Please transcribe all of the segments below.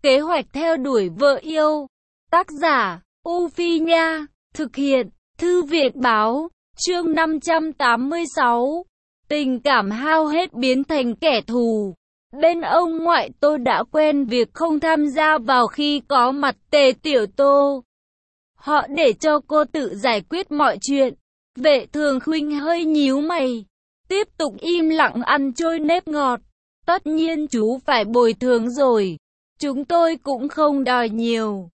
Kế hoạch theo đuổi vợ yêu. Tác giả, U Phi Nha. Thực hiện, Thư viện Báo. Chương 586. Tình cảm hao hết biến thành kẻ thù. Bên ông ngoại tôi đã quen việc không tham gia vào khi có mặt Tề Tiểu Tô. Họ để cho cô tự giải quyết mọi chuyện. Vệ Thường Khuynh hơi nhíu mày, tiếp tục im lặng ăn trôi nếp ngọt. Tất nhiên chú phải bồi thường rồi. Chúng tôi cũng không đòi nhiều.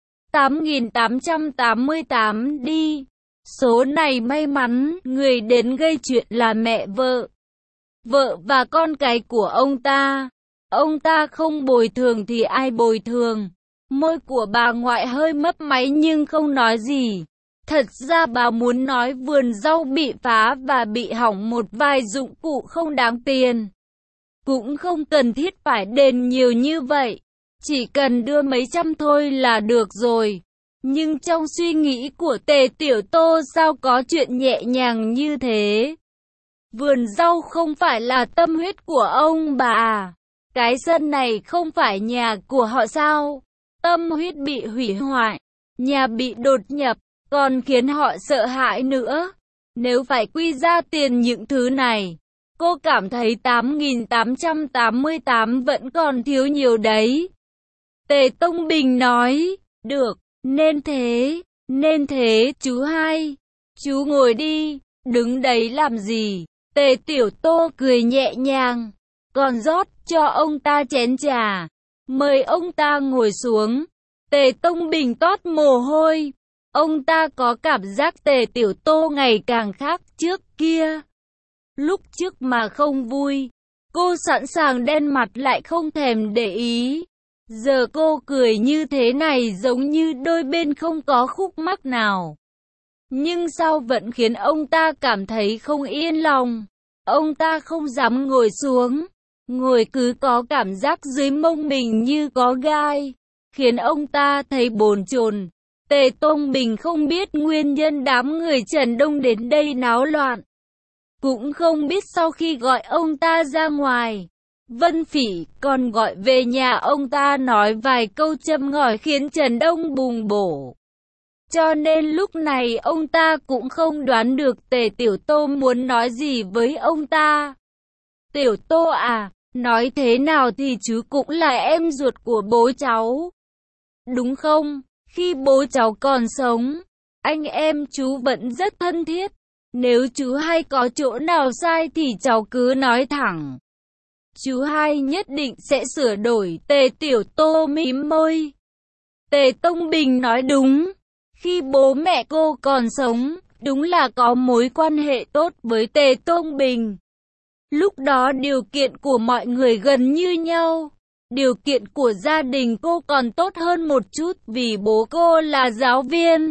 8.888 đi. Số này may mắn, người đến gây chuyện là mẹ vợ. Vợ và con cái của ông ta. Ông ta không bồi thường thì ai bồi thường? Môi của bà ngoại hơi mấp máy nhưng không nói gì. Thật ra bà muốn nói vườn rau bị phá và bị hỏng một vài dụng cụ không đáng tiền. Cũng không cần thiết phải đền nhiều như vậy. Chỉ cần đưa mấy trăm thôi là được rồi. Nhưng trong suy nghĩ của Tề Tiểu Tô sao có chuyện nhẹ nhàng như thế? Vườn rau không phải là tâm huyết của ông bà à? Cái sân này không phải nhà của họ sao? Tâm huyết bị hủy hoại, nhà bị đột nhập, còn khiến họ sợ hãi nữa. Nếu phải quy ra tiền những thứ này, cô cảm thấy 8.888 vẫn còn thiếu nhiều đấy. Tề Tông Bình nói, được, nên thế chú hai. Chú ngồi đi, đứng đấy làm gì? Tề Tiểu Tô cười nhẹ nhàng, còn rót cho ông ta chén trà, mời ông ta ngồi xuống. Tề Tông Bình toát mồ hôi. Ông ta có cảm giác Tề Tiểu Tô ngày càng khác trước kia. Lúc trước mà không vui, cô sẵn sàng đen mặt lại không thèm để ý. Giờ cô cười như thế này giống như đôi bên không có khúc mắc nào. Nhưng sao vẫn khiến ông ta cảm thấy không yên lòng. Ông ta không dám ngồi xuống. Ngồi cứ có cảm giác dưới mông mình như có gai, khiến ông ta thấy bồn chồn. Tề Tông Bình không biết nguyên nhân đám người Trần Đông đến đây náo loạn. Cũng không biết sau khi gọi ông ta ra ngoài, Vân Phỉ còn gọi về nhà ông ta nói vài câu châm ngòi khiến Trần Đông bùng bổ. Cho nên lúc này ông ta cũng không đoán được Tề Tiểu Tô muốn nói gì với ông ta. Tiểu Tô à, nói thế nào thì chú cũng là em ruột của bố cháu, đúng không? Khi bố cháu còn sống, anh em chú vẫn rất thân thiết. Nếu chú hai có chỗ nào sai thì cháu cứ nói thẳng. Chú hai nhất định sẽ sửa đổi. Tề Tiểu Tô mím môi. Tề Tông Bình nói đúng. Khi bố mẹ cô còn sống, đúng là có mối quan hệ tốt với Tề Tông Bình. Lúc đó điều kiện của mọi người gần như nhau. Điều kiện của gia đình cô còn tốt hơn một chút vì bố cô là giáo viên.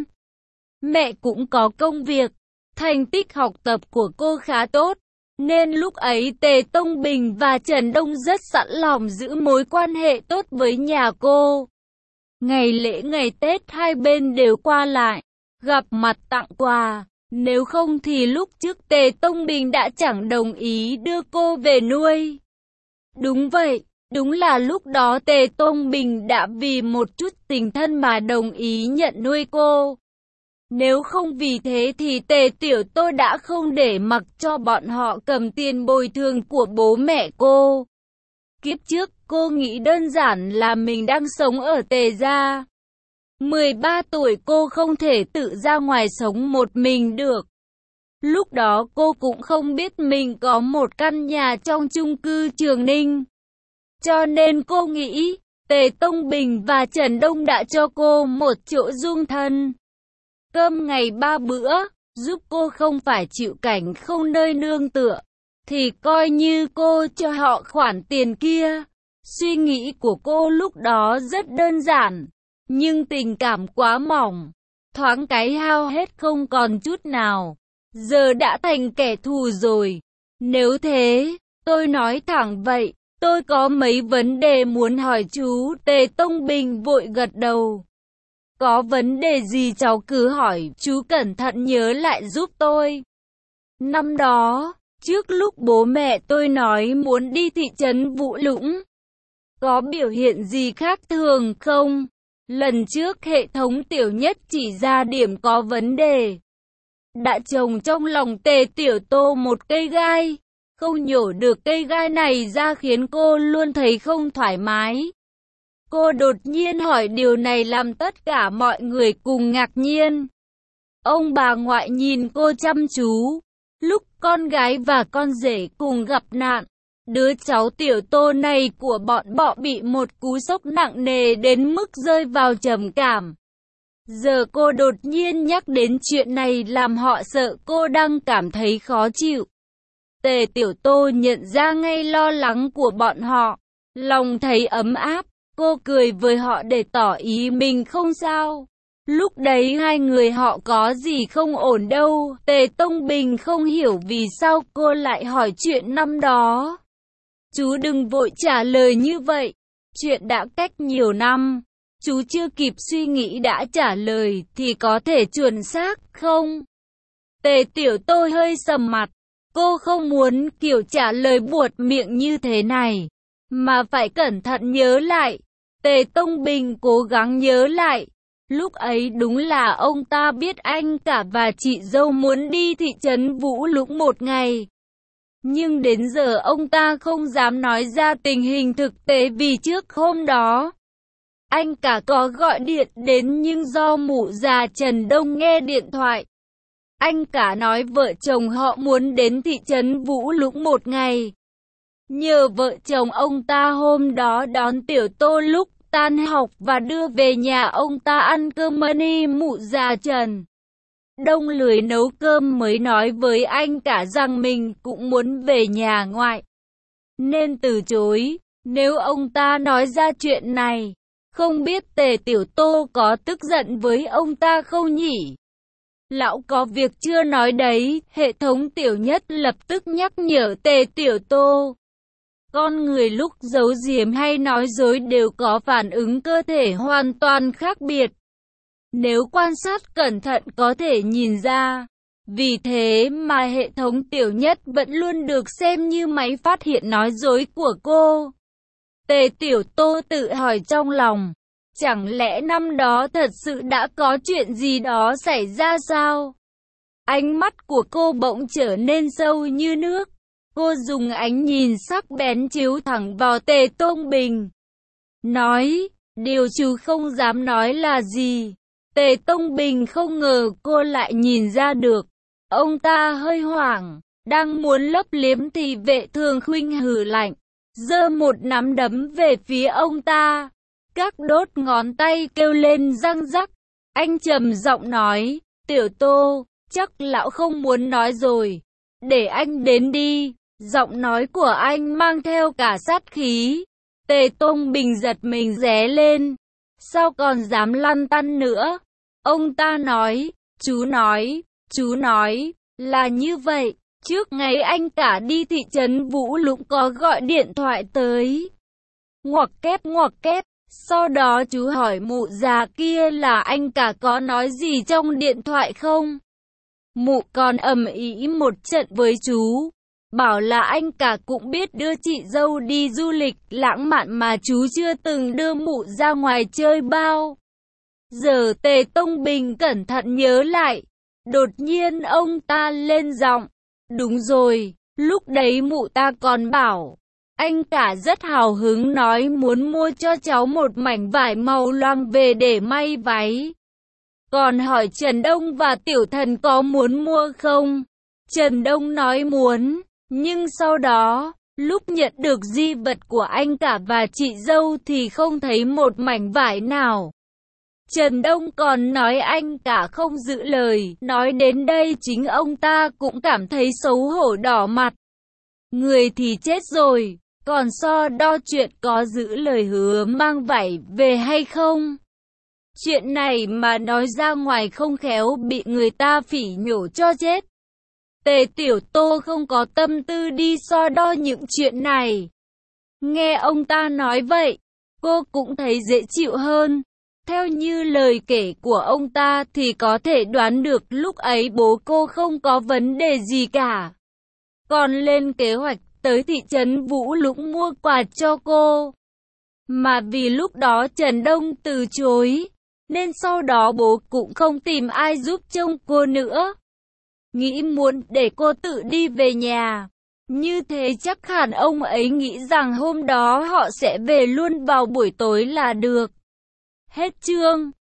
Mẹ cũng có công việc. Thành tích học tập của cô khá tốt. Nên lúc ấy Tề Tông Bình và Trần Đông rất sẵn lòng giữ mối quan hệ tốt với nhà cô. Ngày lễ ngày Tết hai bên đều qua lại, gặp mặt tặng quà. Nếu không thì lúc trước Tề Tông Bình đã chẳng đồng ý đưa cô về nuôi. Đúng vậy, đúng là lúc đó Tề Tông Bình đã vì một chút tình thân mà đồng ý nhận nuôi cô. Nếu không vì thế thì Tề Tiểu Tô đã không để mặc cho bọn họ cầm tiền bồi thường của bố mẹ cô. Kiếp trước, cô nghĩ đơn giản là mình đang sống ở Tề gia. 13 tuổi cô không thể tự ra ngoài sống một mình được. Lúc đó cô cũng không biết mình có một căn nhà trong chung cư Trường Ninh. Cho nên cô nghĩ, Tề Tông Bình và Trần Đông đã cho cô một chỗ dung thân. Cơm ngày 3 bữa, giúp cô không phải chịu cảnh không nơi nương tựa, thì coi như cô cho họ khoản tiền kia. Suy nghĩ của cô lúc đó rất đơn giản, nhưng tình cảm quá mỏng, thoáng cái hao hết không còn chút nào. Giờ đã thành kẻ thù rồi. Nếu thế, tôi nói thẳng vậy, tôi có mấy vấn đề muốn hỏi chú. Tề Tông Bình vội gật đầu. Có vấn đề gì cháu cứ hỏi, chú cẩn thận nhớ lại giúp tôi. Năm đó, trước lúc bố mẹ tôi nói muốn đi thị trấn Vũ Lũng, Có biểu hiện gì khác thường không? Lần trước hệ thống Tiểu Nhất chỉ ra điểm có vấn đề. Đã trồng trong lòng Tề Tiểu Tô một cây gai. Không nhổ được cây gai này ra khiến cô luôn thấy không thoải mái. Cô đột nhiên hỏi điều này làm tất cả mọi người cùng ngạc nhiên. Ông bà ngoại nhìn cô chăm chú. Lúc con gái và con rể cùng gặp nạn, đứa cháu Tiểu Tô này của bọn họ bị một cú sốc nặng nề đến mức rơi vào trầm cảm. Giờ cô đột nhiên nhắc đến chuyện này làm họ sợ cô đang cảm thấy khó chịu. Tề Tiểu Tô nhận ra ngay lo lắng của bọn họ, lòng thấy ấm áp, cô cười với họ để tỏ ý mình không sao. Lúc đấy hai người họ có gì không ổn đâu. Tề Tông Bình không hiểu vì sao cô lại hỏi chuyện năm đó. Chú đừng vội trả lời như vậy. Chuyện đã cách nhiều năm. Chú chưa kịp suy nghĩ đã trả lời thì có thể chuẩn xác không? Tề Tiểu Tô hơi sầm mặt. Cô không muốn kiểu trả lời buột miệng như thế này, mà phải cẩn thận nhớ lại. Tề Tông Bình cố gắng nhớ lại. Lúc ấy đúng là ông ta biết anh cả và chị dâu muốn đi thị trấn Vũ Lũng một ngày. Nhưng đến giờ ông ta không dám nói ra tình hình thực tế vì trước hôm đó, anh cả có gọi điện đến nhưng do mụ già Trần Đông nghe điện thoại. Anh cả nói vợ chồng họ muốn đến thị trấn Vũ Lũng một ngày. Nhờ vợ chồng ông ta hôm đó đón Tiểu Tô lúc tan học và đưa về nhà ông ta ăn cơm mani. Mụ già Trần Đông lười nấu cơm mới nói với anh cả rằng mình cũng muốn về nhà ngoại, nên từ chối. Nếu ông ta nói ra chuyện này, không biết Tề Tiểu Tô có tức giận với ông ta không nhỉ? Lão có việc chưa nói đấy. Hệ thống Tiểu Nhất lập tức nhắc nhở Tề Tiểu Tô. Con người lúc giấu giếm hay nói dối đều có phản ứng cơ thể hoàn toàn khác biệt. Nếu quan sát cẩn thận có thể nhìn ra. Vì thế mà hệ thống Tiểu Nhất vẫn luôn được xem như máy phát hiện nói dối của cô. Tề Tiểu Tô tự hỏi trong lòng. Chẳng lẽ năm đó thật sự đã có chuyện gì đó xảy ra sao? Ánh mắt của cô bỗng trở nên sâu như nước. Cô dùng ánh nhìn sắc bén chiếu thẳng vào Tề Tông Bình. Nói, điều chú không dám nói là gì? Tề Tông Bình không ngờ cô lại nhìn ra được. Ông ta hơi hoảng, đang muốn lấp liếm thì Vệ Thường Khuynh hừ lạnh, giơ một nắm đấm về phía ông ta. Các đốt ngón tay kêu lên răng rắc. Anh trầm giọng nói, Tiểu Tô, chắc lão không muốn nói rồi. Để anh đến đi. Giọng nói của anh mang theo cả sát khí. Tề Tông Bình giật mình ré lên. Sao còn dám lăn tăn nữa? Ông ta nói, chú nói, là như vậy. Trước ngày anh cả đi thị trấn Vũ Lũng có gọi điện thoại tới. Ngoặc kép. Sau đó chú hỏi mụ già kia là anh cả có nói gì trong điện thoại không? Mụ còn ầm ĩ một trận với chú. Bảo là anh cả cũng biết đưa chị dâu đi du lịch lãng mạn mà chú chưa từng đưa mụ ra ngoài chơi bao. Giờ Tề Tông Bình cẩn thận nhớ lại. Đột nhiên ông ta lên giọng. Đúng rồi, lúc đấy mụ ta còn bảo. Anh cả rất hào hứng nói muốn mua cho cháu một mảnh vải màu loang về để may váy. Còn hỏi Trần Đông và Tiểu Thần có muốn mua không? Trần Đông nói muốn. Nhưng sau đó, lúc nhận được di vật của anh cả và chị dâu thì không thấy một mảnh vải nào. Trần Đông còn nói anh cả không giữ lời. Nói đến đây chính ông ta cũng cảm thấy xấu hổ đỏ mặt. Người thì chết rồi, còn so đo chuyện có giữ lời hứa mang vải về hay không. Chuyện này mà nói ra ngoài không khéo bị người ta phỉ nhổ cho chết. Tề Tiểu Tô không có tâm tư đi so đo những chuyện này. Nghe ông ta nói vậy, cô cũng thấy dễ chịu hơn. Theo như lời kể của ông ta thì có thể đoán được lúc ấy bố cô không có vấn đề gì cả. Còn lên kế hoạch tới thị trấn Vũ Lũng mua quà cho cô. Mà vì lúc đó Trần Đông từ chối, nên sau đó bố cũng không tìm ai giúp trông cô nữa. Nghĩ muốn để cô tự đi về nhà. Như thế chắc hẳn ông ấy nghĩ rằng hôm đó họ sẽ về luôn vào buổi tối là được. Hết chương.